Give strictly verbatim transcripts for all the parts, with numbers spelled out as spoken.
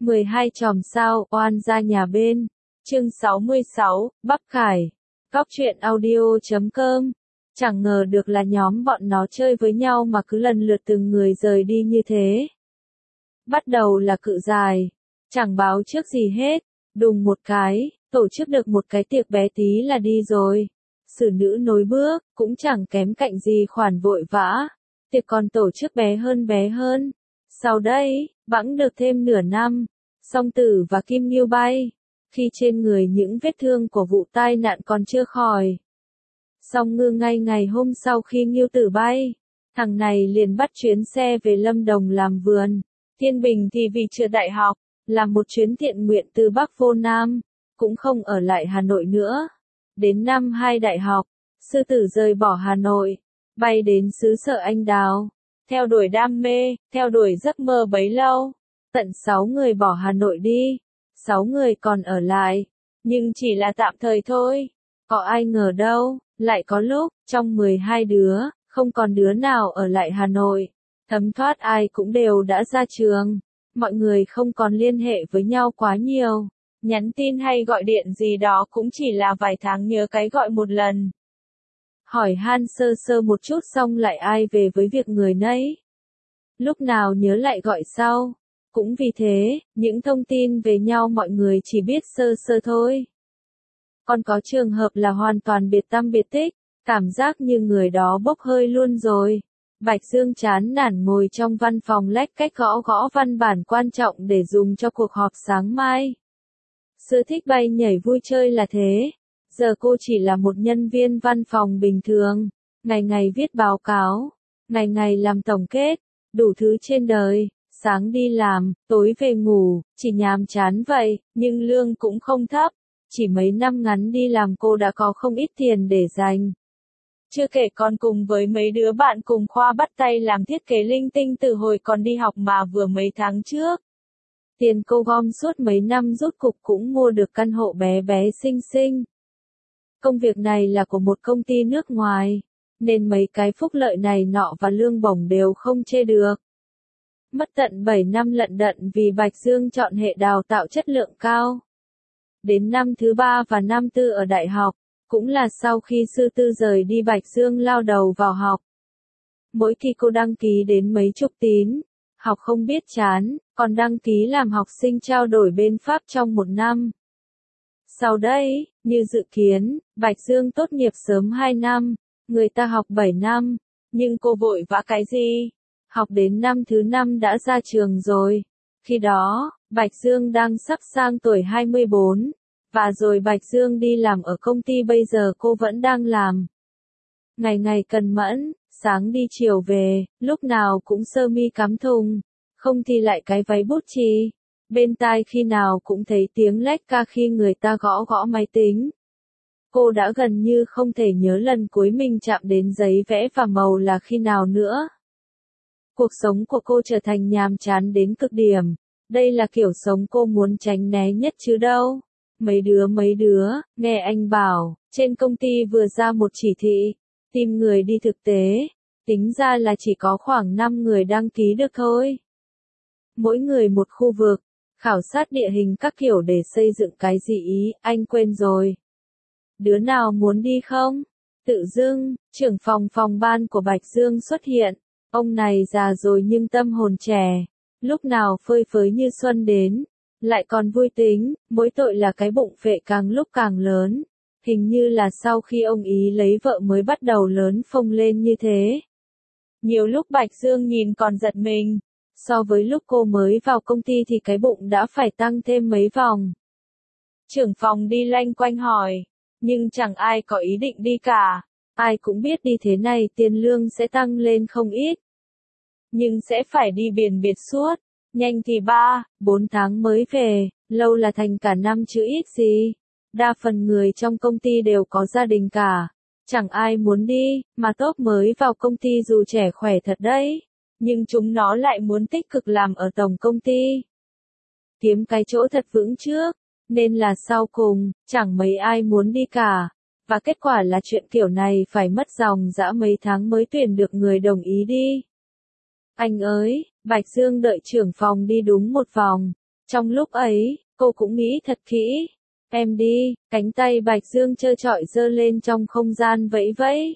mười hai chòm sao, oan gia nhà bên. Chương sáu mươi sáu, Bắc Khải. Góc truyện audio chấm com. Chẳng ngờ được là nhóm bọn nó chơi với nhau mà cứ lần lượt từng người rời đi như thế. Bắt đầu là cự dài. Chẳng báo trước gì hết. Đùng một cái, tổ chức được một cái tiệc bé tí là đi rồi. Xử nữ nối bước, cũng chẳng kém cạnh gì khoản vội vã. Tiệc còn tổ chức bé hơn bé hơn. Sau đây, bẵng được thêm nửa năm. Song Tử và Kim Nghiêu bay. Khi trên người những vết thương của vụ tai nạn còn chưa khỏi. Song Ngư ngay ngày hôm sau khi Nghiêu Tử bay, thằng này liền bắt chuyến xe về Lâm Đồng làm vườn. Thiên Bình thì vì chưa đại học, làm một chuyến thiện nguyện từ Bắc vô Nam, cũng không ở lại Hà Nội nữa. Đến năm hai đại học, Sư Tử rời bỏ Hà Nội, bay đến xứ sở Anh Đào, theo đuổi đam mê, theo đuổi giấc mơ bấy lâu. Tận sáu người bỏ Hà Nội đi, sáu người còn ở lại, nhưng chỉ là tạm thời thôi. Có ai ngờ đâu, lại có lúc, trong mười hai đứa, không còn đứa nào ở lại Hà Nội. Thấm thoát ai cũng đều đã ra trường, mọi người không còn liên hệ với nhau quá nhiều. Nhắn tin hay gọi điện gì đó cũng chỉ là vài tháng nhớ cái gọi một lần. Hỏi han sơ sơ một chút xong lại ai về với việc người nấy. Lúc nào nhớ lại gọi sau. Cũng vì thế, những thông tin về nhau mọi người chỉ biết sơ sơ thôi. Còn có trường hợp là hoàn toàn biệt tăm biệt tích, cảm giác như người đó bốc hơi luôn rồi. Bạch Dương chán nản ngồi trong văn phòng lách cách gõ gõ văn bản quan trọng để dùng cho cuộc họp sáng mai. Xưa thích bay nhảy vui chơi là thế. Giờ cô chỉ là một nhân viên văn phòng bình thường, ngày ngày viết báo cáo, ngày ngày làm tổng kết, đủ thứ trên đời. Sáng đi làm, tối về ngủ, chỉ nhàm chán vậy, nhưng lương cũng không thấp. Chỉ mấy năm ngắn đi làm cô đã có không ít tiền để dành. Chưa kể còn cùng với mấy đứa bạn cùng khoa bắt tay làm thiết kế linh tinh từ hồi còn đi học mà vừa mấy tháng trước. Tiền cô gom suốt mấy năm rút cục cũng mua được căn hộ bé bé xinh xinh. Công việc này là của một công ty nước ngoài, nên mấy cái phúc lợi này nọ và lương bổng đều không chê được. Mất tận bảy năm lận đận vì Bạch Dương chọn hệ đào tạo chất lượng cao. Đến năm thứ ba và năm tư ở đại học, cũng là sau khi Sư Tư rời đi Bạch Dương lao đầu vào học. Mỗi kỳ cô đăng ký đến mấy chục tín, học không biết chán, còn đăng ký làm học sinh trao đổi bên Pháp trong một năm. Sau đây, như dự kiến, Bạch Dương tốt nghiệp sớm hai năm, người ta học bảy năm, nhưng cô vội vã cái gì? Học đến năm thứ năm đã ra trường rồi. Khi đó, Bạch Dương đang sắp sang tuổi hai mươi bốn. Và rồi Bạch Dương đi làm ở công ty bây giờ cô vẫn đang làm. Ngày ngày cần mẫn, sáng đi chiều về, lúc nào cũng sơ mi cắm thùng. Không thì lại cái váy bút chì. Bên tai khi nào cũng thấy tiếng lách ca khi người ta gõ gõ máy tính. Cô đã gần như không thể nhớ lần cuối mình chạm đến giấy vẽ và màu là khi nào nữa. Cuộc sống của cô trở thành nhàm chán đến cực điểm. Đây là kiểu sống cô muốn tránh né nhất chứ đâu. Mấy đứa mấy đứa, nghe anh bảo, trên công ty vừa ra một chỉ thị, tìm người đi thực tế. Tính ra là chỉ có khoảng năm người đăng ký được thôi. Mỗi người một khu vực, khảo sát địa hình các kiểu để xây dựng cái gì ý, anh quên rồi. Đứa nào muốn đi không? Tự dưng, trưởng phòng phòng ban của Bạch Dương xuất hiện. Ông này già rồi nhưng tâm hồn trẻ, lúc nào phơi phới như xuân đến, lại còn vui tính, mỗi tội là cái bụng phệ càng lúc càng lớn. Hình như là sau khi ông ý lấy vợ mới bắt đầu lớn phồng lên như thế. Nhiều lúc Bạch Dương nhìn còn giật mình, so với lúc cô mới vào công ty thì cái bụng đã phải tăng thêm mấy vòng. Trưởng phòng đi loanh quanh hỏi, nhưng chẳng ai có ý định đi cả. Ai cũng biết đi thế này tiền lương sẽ tăng lên không ít. Nhưng sẽ phải đi biển biệt suốt, nhanh thì ba, bốn tháng mới về, lâu là thành cả năm chứ ít gì. Đa phần người trong công ty đều có gia đình cả. Chẳng ai muốn đi, mà top mới vào công ty dù trẻ khỏe thật đấy. Nhưng chúng nó lại muốn tích cực làm ở tổng công ty. Kiếm cái chỗ thật vững trước, nên là sau cùng, chẳng mấy ai muốn đi cả. Và kết quả là chuyện kiểu này phải mất dòng dã mấy tháng mới tuyển được người đồng ý đi. Anh ơi, Bạch Dương đợi trưởng phòng đi đúng một vòng, Trong lúc ấy, cô cũng nghĩ thật kỹ. Em đi, cánh tay Bạch Dương trơ trọi giơ lên trong không gian vẫy vẫy.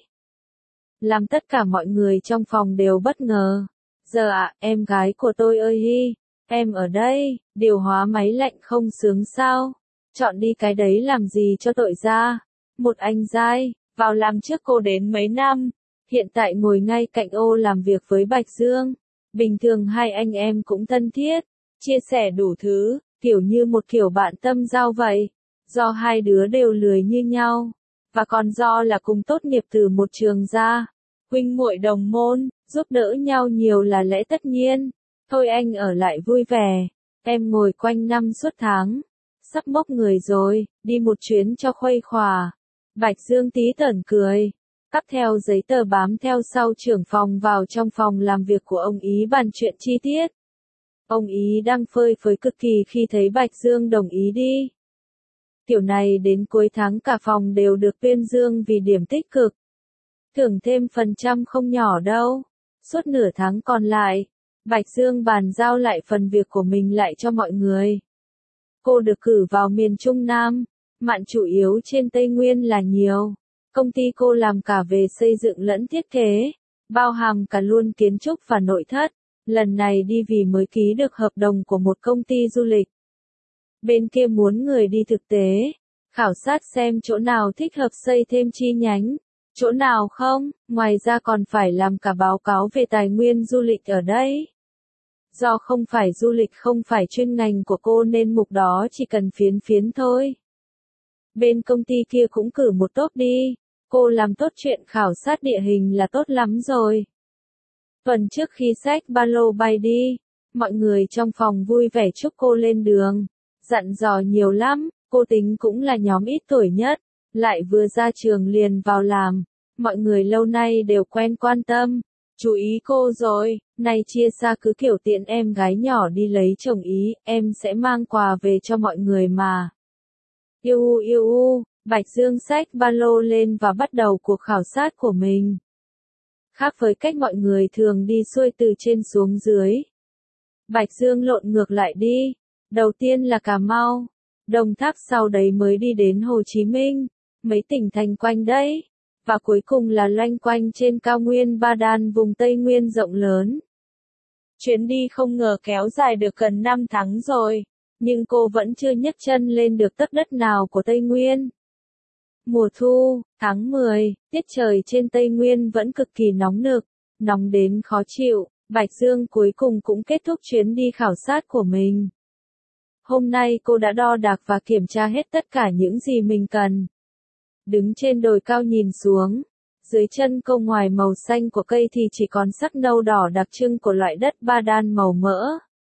Làm tất cả mọi người trong phòng đều bất ngờ. Giờ ạ, à, em gái của tôi ơi hi, em ở đây, điều hòa máy lạnh không sướng sao? Chọn đi cái đấy làm gì cho tội ra. Một anh giai, vào làm trước cô đến mấy năm, hiện tại ngồi ngay cạnh ô làm việc với Bạch Dương. Bình thường hai anh em cũng thân thiết, chia sẻ đủ thứ, kiểu như một kiểu bạn tâm giao vậy. Do hai đứa đều lười như nhau, và còn do là cùng tốt nghiệp từ một trường ra, huynh muội đồng môn, giúp đỡ nhau nhiều là lẽ tất nhiên. Thôi anh ở lại vui vẻ, em ngồi quanh năm suốt tháng, sắp mốc người rồi, đi một chuyến cho khuây khỏa. Bạch Dương tí tởn cười, cắp theo giấy tờ bám theo sau trưởng phòng vào trong phòng làm việc của ông ý bàn chuyện chi tiết. Ông ý đang phơi phới cực kỳ khi thấy Bạch Dương đồng ý đi. Kiểu này đến cuối tháng cả phòng đều được tuyên dương vì điểm tích cực. Thưởng thêm phần trăm không nhỏ đâu. Suốt nửa tháng còn lại, Bạch Dương bàn giao lại phần việc của mình lại cho mọi người. Cô được cử vào miền Trung Nam, mạn chủ yếu trên Tây Nguyên là nhiều. Công ty cô làm cả về xây dựng lẫn thiết kế, bao hàm cả luôn kiến trúc và nội thất. Lần này đi vì mới ký được hợp đồng của một công ty du lịch. Bên kia muốn người đi thực tế, khảo sát xem chỗ nào thích hợp xây thêm chi nhánh, chỗ nào không, ngoài ra còn phải làm cả báo cáo về tài nguyên du lịch ở đây. Do không phải du lịch không phải chuyên ngành của cô nên mục đó chỉ cần phiến phiến thôi. Bên công ty kia cũng cử một tốp đi, cô làm tốt chuyện khảo sát địa hình là tốt lắm rồi. Tuần trước khi xách ba lô bay đi, mọi người trong phòng vui vẻ chúc cô lên đường. Dặn dò nhiều lắm, cô tính cũng là nhóm ít tuổi nhất, lại vừa ra trường liền vào làm, mọi người lâu nay đều quen quan tâm, chú ý cô rồi, nay chia xa cứ kiểu tiện em gái nhỏ đi lấy chồng ý, em sẽ mang quà về cho mọi người mà. Yêu u yêu u, Bạch Dương xách ba lô lên và bắt đầu cuộc khảo sát của mình. Khác với cách mọi người thường đi xuôi từ trên xuống dưới. Bạch Dương lộn ngược lại đi. Đầu tiên là Cà Mau, Đồng Tháp sau đấy mới đi đến Hồ Chí Minh, mấy tỉnh thành quanh đấy, và cuối cùng là loanh quanh trên cao nguyên Ba Đan vùng Tây Nguyên rộng lớn. Chuyến đi không ngờ kéo dài được gần năm tháng rồi, nhưng cô vẫn chưa nhấc chân lên được tấc đất nào của Tây Nguyên. Mùa thu, tháng mười, tiết trời trên Tây Nguyên vẫn cực kỳ nóng nực, nóng đến khó chịu, Bạch Dương cuối cùng cũng kết thúc chuyến đi khảo sát của mình. Hôm nay cô đã đo đạc và kiểm tra hết tất cả những gì mình cần. Đứng trên đồi cao nhìn xuống, dưới chân cô ngoài màu xanh của cây thì chỉ còn sắc nâu đỏ đặc trưng của loại đất Ba Đan màu mỡ.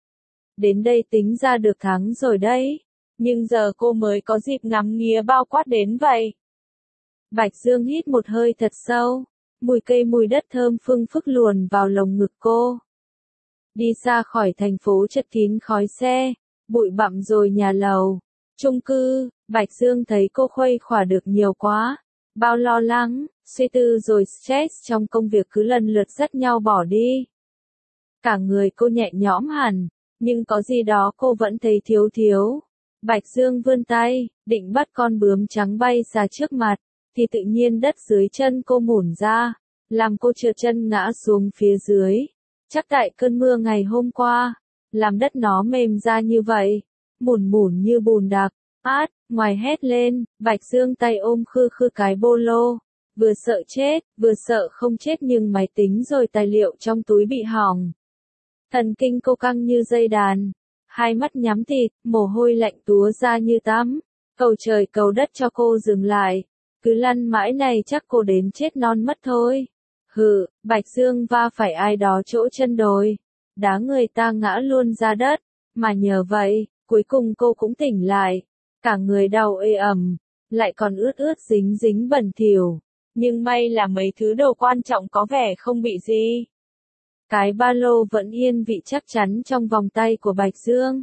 Đến đây tính ra được tháng rồi đấy, nhưng giờ cô mới có dịp ngắm nghía bao quát đến vậy. Bạch Dương hít một hơi thật sâu, mùi cây mùi đất thơm phưng phức luồn vào lồng ngực cô. Đi xa khỏi thành phố chật kín khói xe, bụi bặm rồi nhà lầu, chung cư, Bạch Dương thấy cô khuây khỏa được nhiều quá. Bao lo lắng, suy tư rồi stress trong công việc cứ lần lượt dắt nhau bỏ đi. Cả người cô nhẹ nhõm hẳn, nhưng có gì đó cô vẫn thấy thiếu thiếu. Bạch Dương vươn tay, định bắt con bướm trắng bay xa trước mặt, thì tự nhiên đất dưới chân cô mủn ra, làm cô trượt chân ngã xuống phía dưới. Chắc tại cơn mưa ngày hôm qua, làm đất nó mềm ra như vậy, mủn mủn như bùn đặc. Át, ngoài hét lên, Bạch Dương tay ôm khư khư cái bô lô, vừa sợ chết, vừa sợ không chết nhưng máy tính rồi tài liệu trong túi bị hỏng. Thần kinh cô căng như dây đàn, hai mắt nhắm tịt, mồ hôi lạnh túa ra như tắm, cầu trời cầu đất cho cô dừng lại, cứ lăn mãi này chắc cô đến chết non mất thôi. Hừ, Bạch Dương va phải ai đó chỗ chân đồi, đá người ta ngã luôn ra đất, mà nhờ vậy, cuối cùng cô cũng tỉnh lại. Cả người đau ê ẩm, lại còn ướt ướt dính dính bẩn thỉu, nhưng may là mấy thứ đồ quan trọng có vẻ không bị gì. Cái ba lô vẫn yên vị chắc chắn trong vòng tay của Bạch Dương.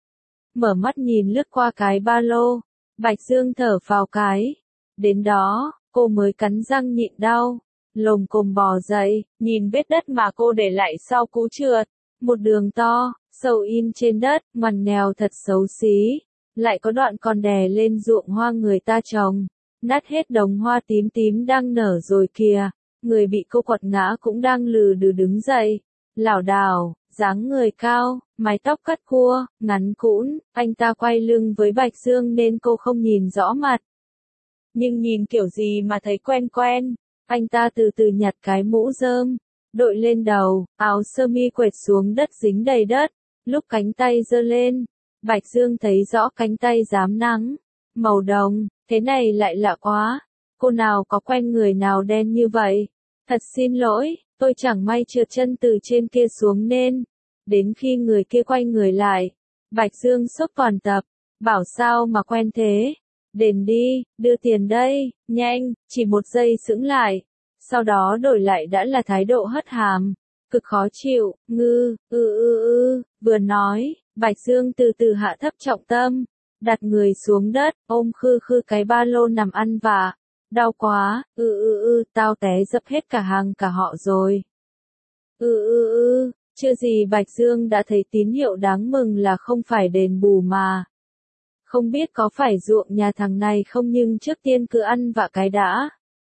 Mở mắt nhìn lướt qua cái ba lô, Bạch Dương thở phào cái. Đến đó, cô mới cắn răng nhịn đau, lồm cồm bò dậy, nhìn vết đất mà cô để lại sau cú trượt, một đường to, sâu in trên đất, ngoằn nghèo thật xấu xí. Lại có đoạn còn đè lên ruộng hoa người ta trồng, nát hết đồng hoa tím tím đang nở rồi kìa. Người bị cô quật ngã cũng đang lừ đừ đứng dậy, lảo đảo, dáng người cao, mái tóc cắt cua, ngắn cũn, anh ta quay lưng với Bạch Dương nên cô không nhìn rõ mặt. Nhưng nhìn kiểu gì mà thấy quen quen, anh ta từ từ nhặt cái mũ rơm, đội lên đầu, áo sơ mi quệt xuống đất dính đầy đất, lúc cánh tay giơ lên, Bạch Dương thấy rõ cánh tay rám nắng, màu đồng, thế này lại lạ quá, cô nào có quen người nào đen như vậy. Thật xin lỗi, tôi chẳng may trượt chân từ trên kia xuống nên, đến khi người kia quay người lại, Bạch Dương sốc toàn tập, bảo sao mà quen thế, đền đi, đưa tiền đây, nhanh, chỉ một giây sững lại, sau đó đổi lại đã là thái độ hất hàm, cực khó chịu, ngư, ư ư ư, vừa nói, Bạch Dương từ từ hạ thấp trọng tâm, đặt người xuống đất, ôm khư khư cái ba lô nằm ăn vạ. Đau quá, ư ư ư, tao té dập hết cả hàng cả họ rồi. Ư ư ư, chưa gì Bạch Dương đã thấy tín hiệu đáng mừng là không phải đền bù mà. Không biết có phải ruộng nhà thằng này không nhưng trước tiên cứ ăn vạ cái đã.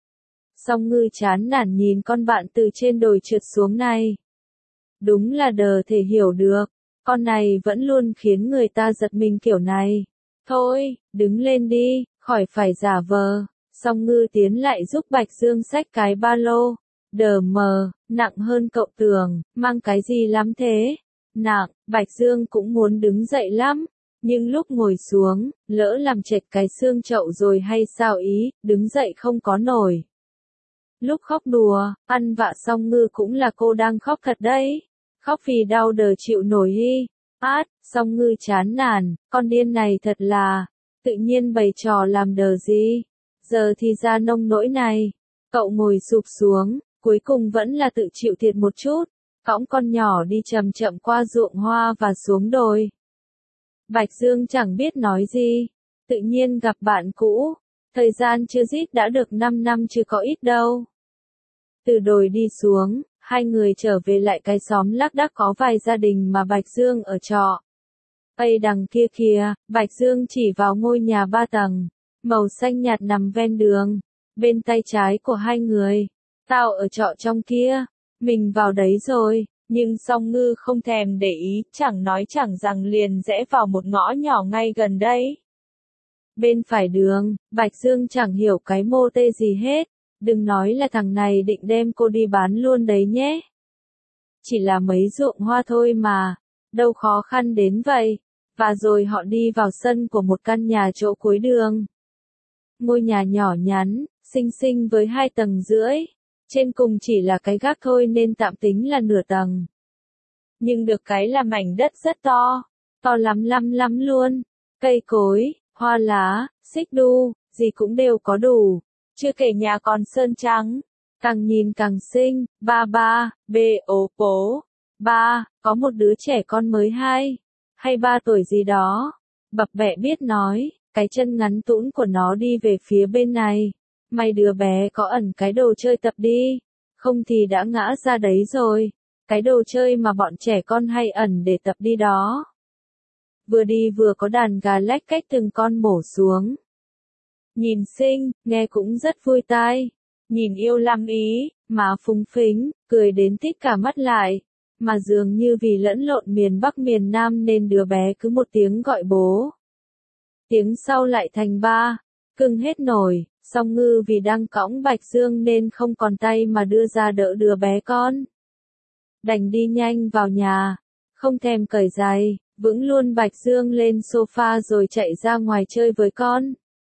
Song Ngư chán nản nhìn con bạn từ trên đồi trượt xuống này. Đúng là đờ thể hiểu được, con này vẫn luôn khiến người ta giật mình kiểu này. Thôi, đứng lên đi, khỏi phải giả vờ. Song Ngư tiến lại giúp Bạch Dương xách cái ba lô. Đờ mờ, nặng hơn cậu tưởng, mang cái gì lắm thế? Nặng, Bạch Dương cũng muốn đứng dậy lắm. Nhưng lúc ngồi xuống, lỡ làm trệt cái xương chậu rồi hay sao ý, đứng dậy không có nổi. Lúc khóc đùa, ăn vạ Song Ngư cũng là cô đang khóc thật đấy. Khóc vì đau đờ chịu nổi hi. Át, Song Ngư chán nản, con điên này thật là, tự nhiên bày trò làm đờ gì. Giờ thì ra nông nỗi này, cậu ngồi sụp xuống, cuối cùng vẫn là tự chịu thiệt một chút, cõng con nhỏ đi chậm chậm qua ruộng hoa và xuống đồi. Bạch Dương chẳng biết nói gì, tự nhiên gặp bạn cũ, thời gian chưa dít đã được năm năm chứ có ít đâu. Từ đồi đi xuống, hai người trở về lại cái xóm lác đác có vài gia đình mà Bạch Dương ở trọ. Ây đằng kia kìa, Bạch Dương chỉ vào ngôi nhà ba tầng. Màu xanh nhạt nằm ven đường, bên tay trái của hai người. Tao ở trọ trong kia, mình vào đấy rồi, nhưng Song Ngư không thèm để ý, chẳng nói chẳng rằng liền rẽ vào một ngõ nhỏ ngay gần đây. Bên phải đường, Bạch Dương chẳng hiểu cái mô tê gì hết, đừng nói là thằng này định đem cô đi bán luôn đấy nhé. Chỉ là mấy ruộng hoa thôi mà, đâu khó khăn đến vậy. Và rồi họ đi vào sân của một căn nhà chỗ cuối đường. Ngôi nhà nhỏ nhắn, xinh xinh với hai tầng rưỡi, trên cùng chỉ là cái gác thôi nên tạm tính là nửa tầng. Nhưng được cái là mảnh đất rất to, to lắm lắm lắm luôn, cây cối, hoa lá, xích đu, gì cũng đều có đủ, chưa kể nhà còn sơn trắng, càng nhìn càng xinh, ba ba, bê ố bố, ba, có một đứa trẻ con mới hai, hay ba tuổi gì đó, bập bẹ biết nói. Cái chân ngắn tũn của nó đi về phía bên này. Mày đứa bé có ẩn cái đồ chơi tập đi. Không thì đã ngã ra đấy rồi. Cái đồ chơi mà bọn trẻ con hay ẩn để tập đi đó. Vừa đi vừa có đàn gà lách cách từng con mổ xuống. Nhìn xinh, nghe cũng rất vui tai. Nhìn yêu lắm ý, má phúng phính, cười đến tít cả mắt lại. Mà dường như vì lẫn lộn miền Bắc miền Nam nên đứa bé cứ một tiếng gọi bố. Tiếng sau lại thành ba, cưng hết nổi, Song Ngư vì đang cõng Bạch Dương nên không còn tay mà đưa ra đỡ đứa bé con. Đành đi nhanh vào nhà, không thèm cởi giày, vững luôn Bạch Dương lên sofa rồi chạy ra ngoài chơi với con.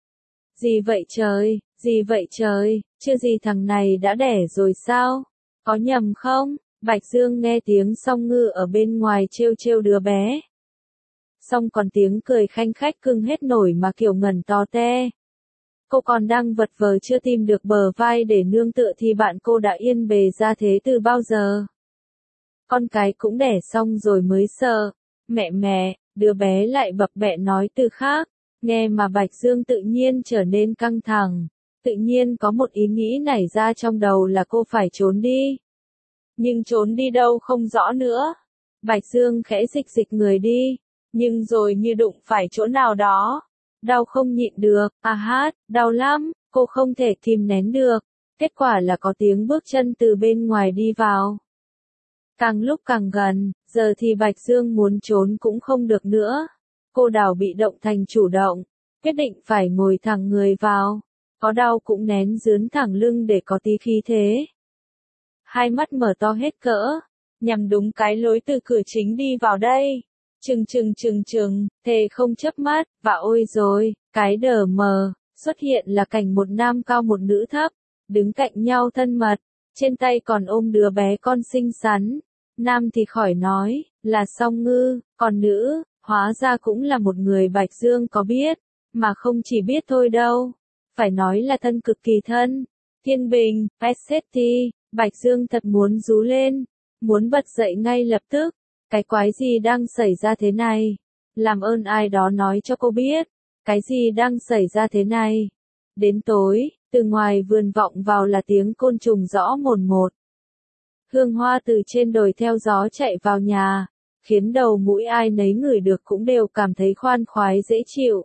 Gì vậy trời, gì vậy trời, chưa gì thằng này đã đẻ rồi sao? Có nhầm không? Bạch Dương nghe tiếng Song Ngư ở bên ngoài trêu trêu đứa bé. Xong còn tiếng cười khanh khách cưng hết nổi mà kiểu ngẩn to te. Cô còn đang vật vờ chưa tìm được bờ vai để nương tựa thì bạn cô đã yên bề ra thế từ bao giờ. Con cái cũng đẻ xong rồi mới sợ. Mẹ mẹ, đứa bé lại bập bẹ nói từ khác. Nghe mà Bạch Dương tự nhiên trở nên căng thẳng. Tự nhiên có một ý nghĩ nảy ra trong đầu là cô phải trốn đi. Nhưng trốn đi đâu không rõ nữa. Bạch Dương khẽ dịch dịch người đi, nhưng rồi như đụng phải chỗ nào đó. Đau không nhịn được, à hát, đau lắm, cô không thể kìm nén được. Kết quả là có tiếng bước chân từ bên ngoài đi vào. Càng lúc càng gần, giờ thì Bạch Dương muốn trốn cũng không được nữa. Cô đảo bị động thành chủ động, quyết định phải ngồi thẳng người vào. Có đau cũng nén dướn thẳng lưng để có tí khí thế. Hai mắt mở to hết cỡ, nhằm đúng cái lối từ cửa chính đi vào đây. Trừng trừng trừng trừng, thề không chớp mắt, và ôi rồi, cái đờ mờ, xuất hiện là cảnh một nam cao một nữ thấp, đứng cạnh nhau thân mật, trên tay còn ôm đứa bé con xinh xắn. Nam thì khỏi nói, là Song Ngư, còn nữ, hóa ra cũng là một người Bạch Dương có biết, mà không chỉ biết thôi đâu, phải nói là thân cực kỳ thân. Thiên Bình, ét ét tê, Bạch Dương thật muốn rú lên, muốn bật dậy ngay lập tức. Cái quái gì đang xảy ra thế này? Làm ơn ai đó nói cho cô biết, cái gì đang xảy ra thế này? Đến tối, từ ngoài vườn vọng vào là tiếng côn trùng rõ mồn một. Hương hoa từ trên đồi theo gió chạy vào nhà, khiến đầu mũi ai nấy ngửi được cũng đều cảm thấy khoan khoái dễ chịu.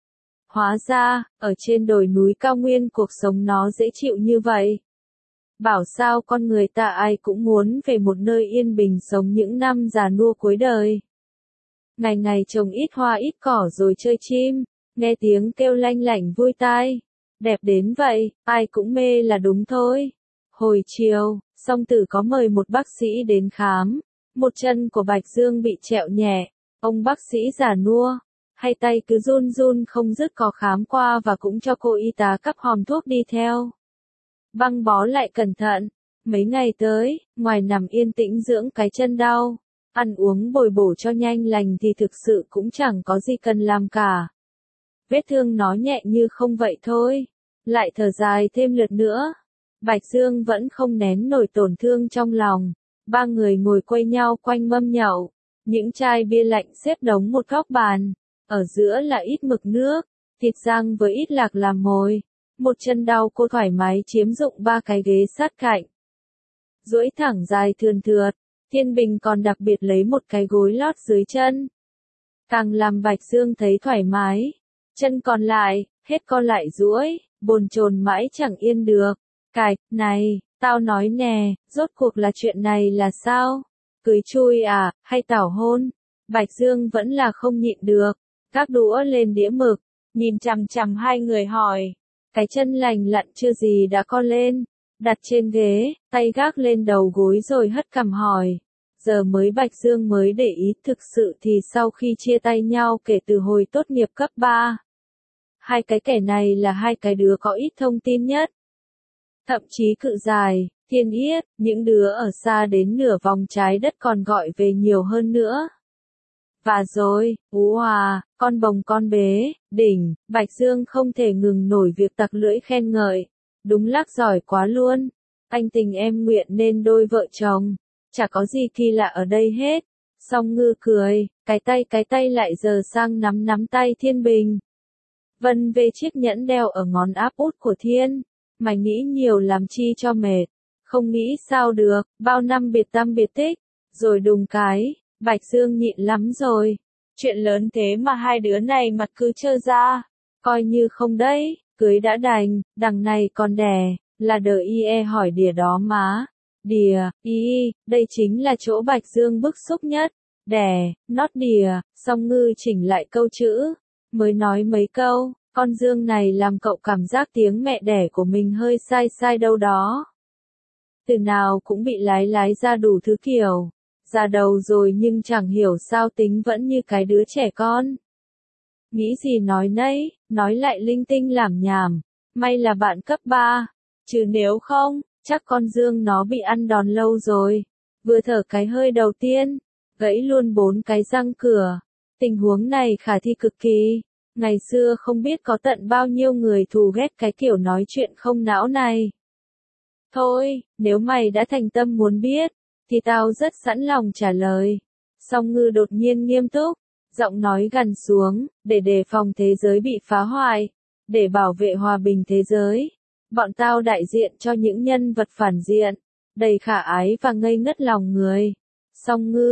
Hóa ra, ở trên đồi núi cao nguyên cuộc sống nó dễ chịu như vậy. Bảo sao con người ta ai cũng muốn về một nơi yên bình sống những năm già nua cuối đời. Ngày ngày trồng ít hoa ít cỏ rồi chơi chim, nghe tiếng kêu lanh lảnh vui tai. Đẹp đến vậy, ai cũng mê là đúng thôi. Hồi chiều, Song Tử có mời một bác sĩ đến khám. Một chân của Bạch Dương bị trẹo nhẹ, ông bác sĩ già nua, hai tay cứ run run không dứt có khám qua và cũng cho cô y tá cắp hòm thuốc đi theo. Băng bó lại cẩn thận, mấy ngày tới, ngoài nằm yên tĩnh dưỡng cái chân đau, ăn uống bồi bổ cho nhanh lành thì thực sự cũng chẳng có gì cần làm cả. Vết thương nó nhẹ như không vậy thôi, lại thở dài thêm lượt nữa. Bạch Dương vẫn không nén nổi tổn thương trong lòng, ba người ngồi quây nhau quanh mâm nhậu, những chai bia lạnh xếp đống một góc bàn, ở giữa là ít mực nước, thịt rang với ít lạc làm mồi. Một chân đau cô thoải mái chiếm dụng ba cái ghế sát cạnh. Duỗi thẳng dài thườn thượt, Thiên Bình còn đặc biệt lấy một cái gối lót dưới chân. Càng làm Bạch Dương thấy thoải mái. Chân còn lại, hết co lại duỗi, bồn chồn mãi chẳng yên được. Cạch, này, tao nói nè, rốt cuộc là chuyện này là sao? Cưới chui à, hay tảo hôn? Bạch Dương vẫn là không nhịn được. Các đũa lên đĩa mực, nhìn chằm chằm hai người hỏi. Cái chân lành lặn chưa gì đã co lên, đặt trên ghế, tay gác lên đầu gối rồi hất cằm hỏi. Giờ mới Bạch Dương mới để ý thực sự thì sau khi chia tay nhau kể từ hồi tốt nghiệp cấp ba. Hai cái kẻ này là hai cái đứa có ít thông tin nhất. Thậm chí cự dài, thiên yết, những đứa ở xa đến nửa vòng trái đất còn gọi về nhiều hơn nữa. Và rồi, ú hòa, con bồng con bế, đỉnh, Bạch Dương không thể ngừng nổi việc tặc lưỡi khen ngợi. Đúng lắc giỏi quá luôn. Anh tình em nguyện nên đôi vợ chồng. Chả có gì kỳ lạ ở đây hết. Song Ngư cười, cái tay cái tay lại giờ sang nắm nắm tay Thiên Bình. Vân về chiếc nhẫn đeo ở ngón áp út của Thiên. Mày nghĩ nhiều làm chi cho mệt. Không nghĩ sao được, bao năm biệt tâm biệt tích. Rồi đùng cái. Bạch Dương nhịn lắm rồi. Chuyện lớn thế mà hai đứa này mặt cứ trơ ra. Coi như không đấy, cưới đã đành, đằng này còn đẻ, là đờ ie hỏi đìa đó má. Đìa, y, đây chính là chỗ Bạch Dương bức xúc nhất. Đẻ, nót đìa, Song Ngư chỉnh lại câu chữ. Mới nói mấy câu, con Dương này làm cậu cảm giác tiếng mẹ đẻ của mình hơi sai sai đâu đó. Từ nào cũng bị lái lái ra đủ thứ kiểu. Già đầu rồi nhưng chẳng hiểu sao tính vẫn như cái đứa trẻ con. Nghĩ gì nói nấy, nói lại linh tinh làm nhảm, may là bạn cấp ba, chứ nếu không, chắc con Dương nó bị ăn đòn lâu rồi. Vừa thở cái hơi đầu tiên, gãy luôn bốn cái răng cửa. Tình huống này khả thi cực kỳ, ngày xưa không biết có tận bao nhiêu người thù ghét cái kiểu nói chuyện không não này. Thôi, nếu mày đã thành tâm muốn biết, thì tao rất sẵn lòng trả lời. Song Ngư đột nhiên nghiêm túc, giọng nói gằn xuống, để đề phòng thế giới bị phá hoại, để bảo vệ hòa bình thế giới. Bọn tao đại diện cho những nhân vật phản diện, đầy khả ái và ngây ngất lòng người. Song Ngư,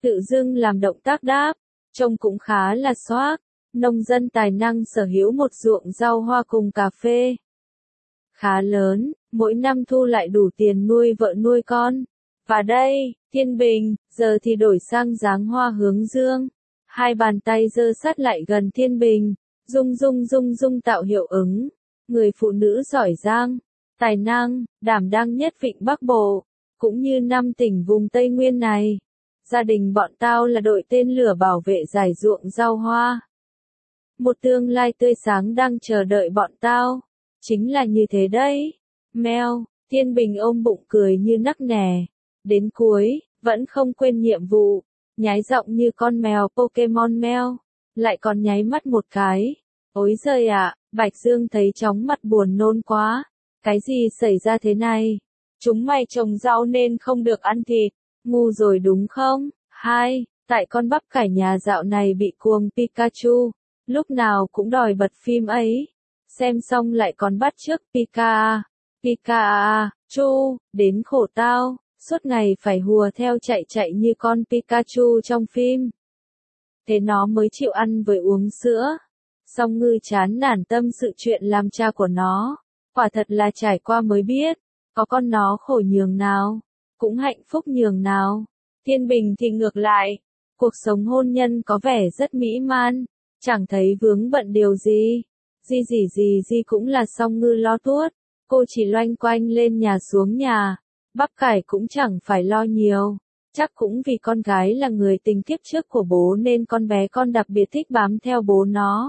tự dưng làm động tác đáp, trông cũng khá là xoác. Nông dân tài năng sở hữu một ruộng rau hoa cùng cà phê khá lớn, mỗi năm thu lại đủ tiền nuôi vợ nuôi con. Và đây, Thiên Bình, giờ thì đổi sang dáng hoa hướng dương. Hai bàn tay giơ sát lại gần Thiên Bình, rung rung rung rung tạo hiệu ứng. Người phụ nữ giỏi giang, tài năng, đảm đang nhất Vịnh Bắc Bộ, cũng như năm tỉnh vùng Tây Nguyên này. Gia đình bọn tao là đội tên lửa bảo vệ giải ruộng rau hoa. Một tương lai tươi sáng đang chờ đợi bọn tao. Chính là như thế đấy. Mèo, Thiên Bình ôm bụng cười như nắc nẻ. Đến cuối, vẫn không quên nhiệm vụ. Nhái giọng như con mèo Pokemon mèo. Lại còn nháy mắt một cái. Ối giời ạ, Bạch Dương thấy chóng mặt buồn nôn quá. Cái gì xảy ra thế này? Chúng mày trồng rau nên không được ăn thịt. Ngu rồi đúng không? Hai, tại con bắp cải nhà dạo này bị cuồng Pikachu. Lúc nào cũng đòi bật phim ấy. Xem xong lại còn bắt chước Pika. Pika, Chu, đến khổ tao. Suốt ngày phải hùa theo chạy chạy như con Pikachu trong phim. Thế nó mới chịu ăn với uống sữa. Song Ngư chán nản tâm sự chuyện làm cha của nó. Quả thật là trải qua mới biết. Có con nó khổ nhường nào. Cũng hạnh phúc nhường nào. Thiên Bình thì ngược lại. Cuộc sống hôn nhân có vẻ rất mỹ man. Chẳng thấy vướng bận điều gì. Gì gì gì gì cũng là Song Ngư lo tuốt. Cô chỉ loanh quanh lên nhà xuống nhà. Bắp cải cũng chẳng phải lo nhiều. Chắc cũng vì con gái là người tình kiếp trước của bố nên con bé con đặc biệt thích bám theo bố nó.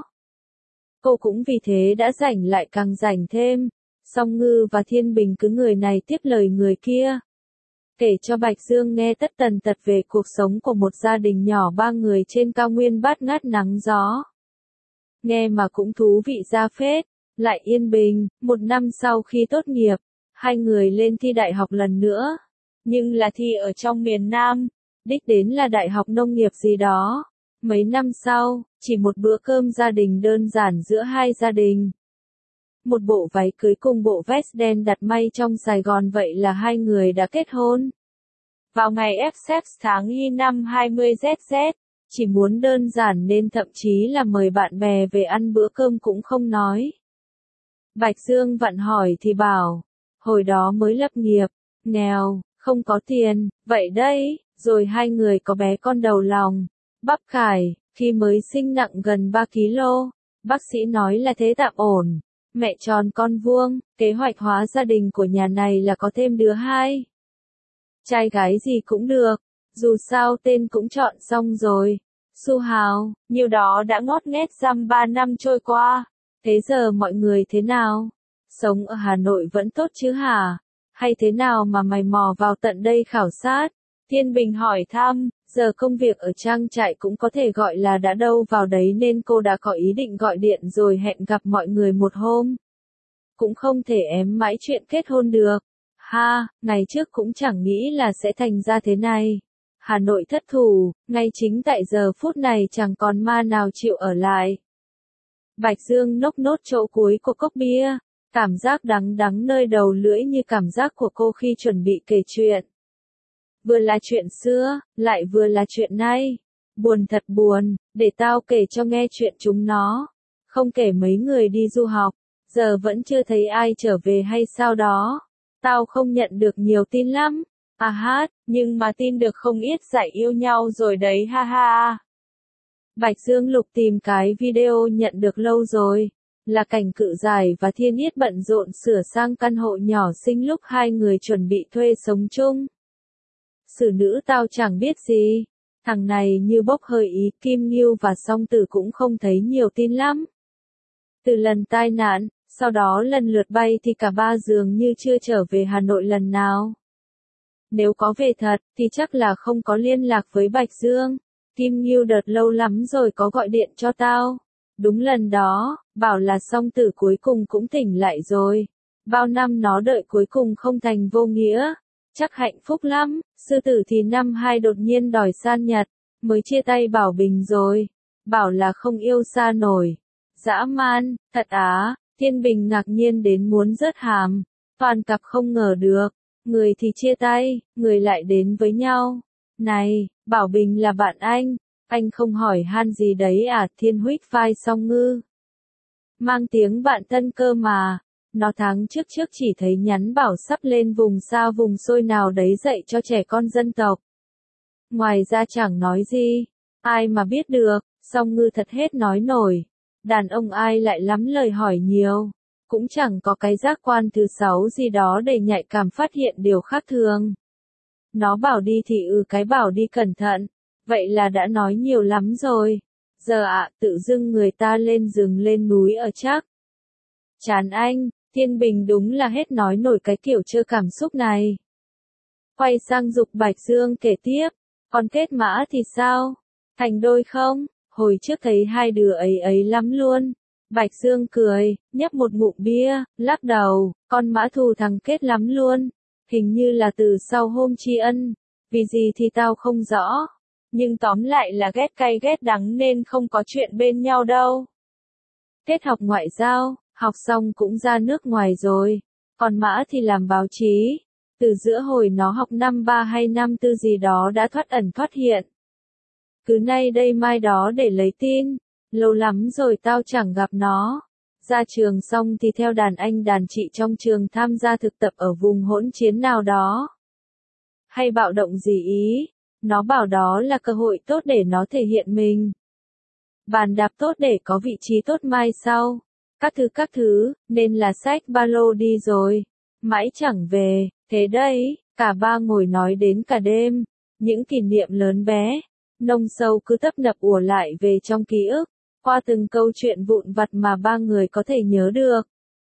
Cô cũng vì thế đã rảnh lại càng rảnh thêm. Song Ngư và Thiên Bình cứ người này tiếp lời người kia. Kể cho Bạch Dương nghe tất tần tật về cuộc sống của một gia đình nhỏ ba người trên cao nguyên bát ngát nắng gió. Nghe mà cũng thú vị ra phết. Lại yên bình, một năm sau khi tốt nghiệp, hai người lên thi đại học lần nữa. Nhưng là thi ở trong miền Nam, đích đến là đại học nông nghiệp gì đó. Mấy năm sau, chỉ một bữa cơm gia đình đơn giản giữa hai gia đình. Một bộ váy cưới cùng bộ vest đen đặt may trong Sài Gòn vậy là hai người đã kết hôn. Vào ngày ép ép tháng Y năm hai mươi Z Z, chỉ muốn đơn giản nên thậm chí là mời bạn bè về ăn bữa cơm cũng không nói. Bạch Dương vặn hỏi thì bảo, hồi đó mới lập nghiệp, nghèo, không có tiền, vậy đấy, rồi hai người có bé con đầu lòng, bắp cải, khi mới sinh nặng gần ba ki lô, bác sĩ nói là thế tạm ổn, mẹ tròn con vuông, kế hoạch hóa gia đình của nhà này là có thêm đứa hai. Trai gái gì cũng được, dù sao tên cũng chọn xong rồi. Su Hào, nhiều đó đã ngót nghét dăm ba năm trôi qua. Thế giờ mọi người thế nào? Sống ở Hà Nội vẫn tốt chứ hả? Hay thế nào mà mày mò vào tận đây khảo sát? Thiên Bình hỏi thăm, giờ công việc ở trang trại cũng có thể gọi là đã đâu vào đấy nên cô đã có ý định gọi điện rồi hẹn gặp mọi người một hôm. Cũng không thể ém mãi chuyện kết hôn được. Ha, ngày trước cũng chẳng nghĩ là sẽ thành ra thế này. Hà Nội thất thủ, ngay chính tại giờ phút này chẳng còn ma nào chịu ở lại. Bạch Dương nốc nốt chỗ cuối của cốc bia, cảm giác đắng đắng nơi đầu lưỡi như cảm giác của cô khi chuẩn bị kể chuyện. Vừa là chuyện xưa, lại vừa là chuyện nay. Buồn thật buồn, để tao kể cho nghe chuyện chúng nó. Không kể mấy người đi du học, giờ vẫn chưa thấy ai trở về hay sao đó. Tao không nhận được nhiều tin lắm. À hát, nhưng mà tin được không ít giải yêu nhau rồi đấy ha ha. Bạch Dương lục tìm cái video nhận được lâu rồi. Là cảnh Cự Giải và Thiên Yết bận rộn sửa sang căn hộ nhỏ xinh lúc hai người chuẩn bị thuê sống chung. Xử nữ tao chẳng biết gì. Thằng này như bốc hơi ý Kim Ngưu và Song Tử cũng không thấy nhiều tin lắm. Từ lần tai nạn, sau đó lần lượt bay thì cả ba dường như chưa trở về Hà Nội lần nào. Nếu có về thật, thì chắc là không có liên lạc với Bạch Dương. Kim Ngưu đợt lâu lắm rồi có gọi điện cho tao. Đúng lần đó, bảo là Song Tử cuối cùng cũng tỉnh lại rồi. Bao năm nó đợi cuối cùng không thành vô nghĩa. Chắc hạnh phúc lắm. Sư Tử thì năm hai đột nhiên đòi san nhật. Mới chia tay Bảo Bình rồi. Bảo là không yêu xa nổi. Dã man, thật á. Thiên Bình ngạc nhiên đến muốn rớt hàm. Toàn cặp không ngờ được. Người thì chia tay, người lại đến với nhau. Này, Bảo Bình là bạn anh, anh không hỏi han gì đấy à? Thiên huých vai Song Ngư. Mang tiếng bạn thân cơ mà. Nó tháng trước trước chỉ thấy nhắn bảo sắp lên vùng xa vùng xôi nào đấy dạy cho trẻ con dân tộc. Ngoài ra chẳng nói gì. Ai mà biết được, Song Ngư thật hết nói nổi. Đàn ông ai lại lắm lời hỏi nhiều. Cũng chẳng có cái giác quan thứ sáu gì đó để nhạy cảm phát hiện điều khác thường. Nó bảo đi thì ừ cái bảo đi cẩn thận. Vậy là đã nói nhiều lắm rồi. Giờ ạ, à, tự dưng người ta lên rừng lên núi ở chắc. Chán anh, Thiên Bình đúng là hết nói nổi cái kiểu trơ cảm xúc này. Quay sang Dục Bạch Dương kể tiếp, còn Kết Mã thì sao? Thành đôi không? Hồi trước thấy hai đứa ấy ấy lắm luôn. Bạch Dương cười, nhấp một ngụm bia, lắc đầu, con Mã thù thằng Kết lắm luôn. Hình như là từ sau hôm tri ân. Vì gì thì tao không rõ. Nhưng tóm lại là ghét cay ghét đắng nên không có chuyện bên nhau đâu. Kết học ngoại giao, học xong cũng ra nước ngoài rồi. Còn Mã thì làm báo chí. Từ giữa hồi nó học năm ba hay năm tư gì đó đã thoát ẩn thoát hiện. Cứ nay đây mai đó để lấy tin. Lâu lắm rồi tao chẳng gặp nó. Ra trường xong thì theo đàn anh đàn chị trong trường tham gia thực tập ở vùng hỗn chiến nào đó. Hay bạo động gì ý. Nó bảo đó là cơ hội tốt để nó thể hiện mình. Bàn đạp tốt để có vị trí tốt mai sau. Các thứ các thứ, nên là xách ba lô đi rồi. Mãi chẳng về, thế đấy, cả ba ngồi nói đến cả đêm. Những kỷ niệm lớn bé, nông sâu cứ tấp nập ùa lại về trong ký ức. Qua từng câu chuyện vụn vặt mà ba người có thể nhớ được.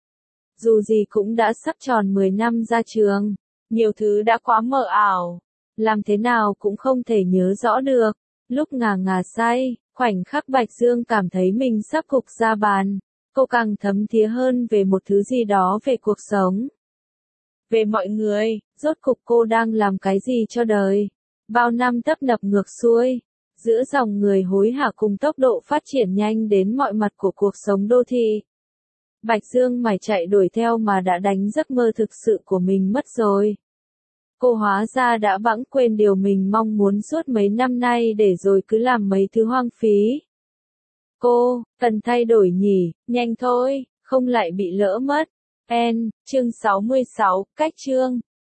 Dù gì cũng đã sắp tròn mười năm ra trường. Nhiều thứ đã quá mờ ảo. Làm thế nào cũng không thể nhớ rõ được. Lúc ngà ngà say, khoảnh khắc Bạch Dương cảm thấy mình sắp gục ra bàn. Cô càng thấm thía hơn về một thứ gì đó về cuộc sống. Về mọi người, rốt cục cô đang làm cái gì cho đời. Bao năm tấp nập ngược xuôi. Giữa dòng người hối hả cùng tốc độ phát triển nhanh đến mọi mặt của cuộc sống đô thị. Bạch Dương mải chạy đuổi theo mà đã đánh giấc mơ thực sự của mình mất rồi. Cô hóa ra đã bẵng quên điều mình mong muốn suốt mấy năm nay để rồi cứ làm mấy thứ hoang phí. Cô, cần thay đổi nhỉ, nhanh thôi, không lại bị lỡ mất. En, chương sáu mươi sáu, cách chương.